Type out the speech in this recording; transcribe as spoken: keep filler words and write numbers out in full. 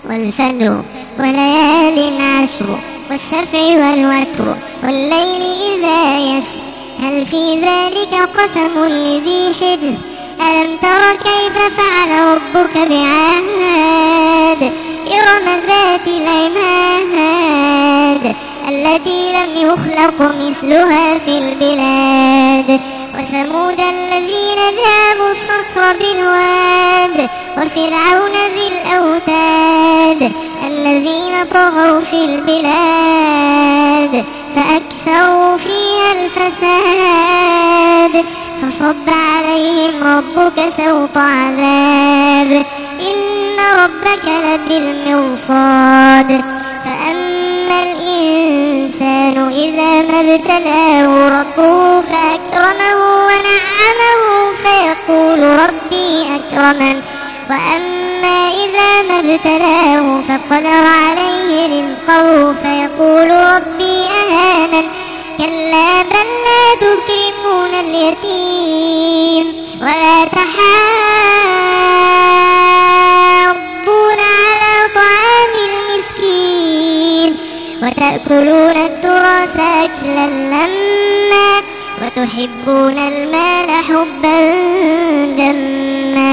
والفجر وليال عشر والشفع والوتر والليل إذا يسر هل في ذلك قسم لذي حجر ألم تر كيف فعل ربك بعاد إرم ذات العماد التي لم يخلق مثلها في البلاد وثمود الذين جابوا الصخر بالواد وفرعون ذي الأوتاد الذين طغوا في البلاد فأكثروا فيها الفساد فصب عليهم ربك سوط عذاب إن ربك لبالمرصاد فأما الإنسان إذا ما ابتلاه ربه فأكرمه ونعمه فيقول ربي أكرمن وأما إذا ما ابتلاه فقدر عليه رزقه فيقول ربي أهانن كلا بل لا تكرمون اليتيم ولا تحاضون على طعام المسكين وتأكلون التراث أكلا لما وتحبون المال حبا جما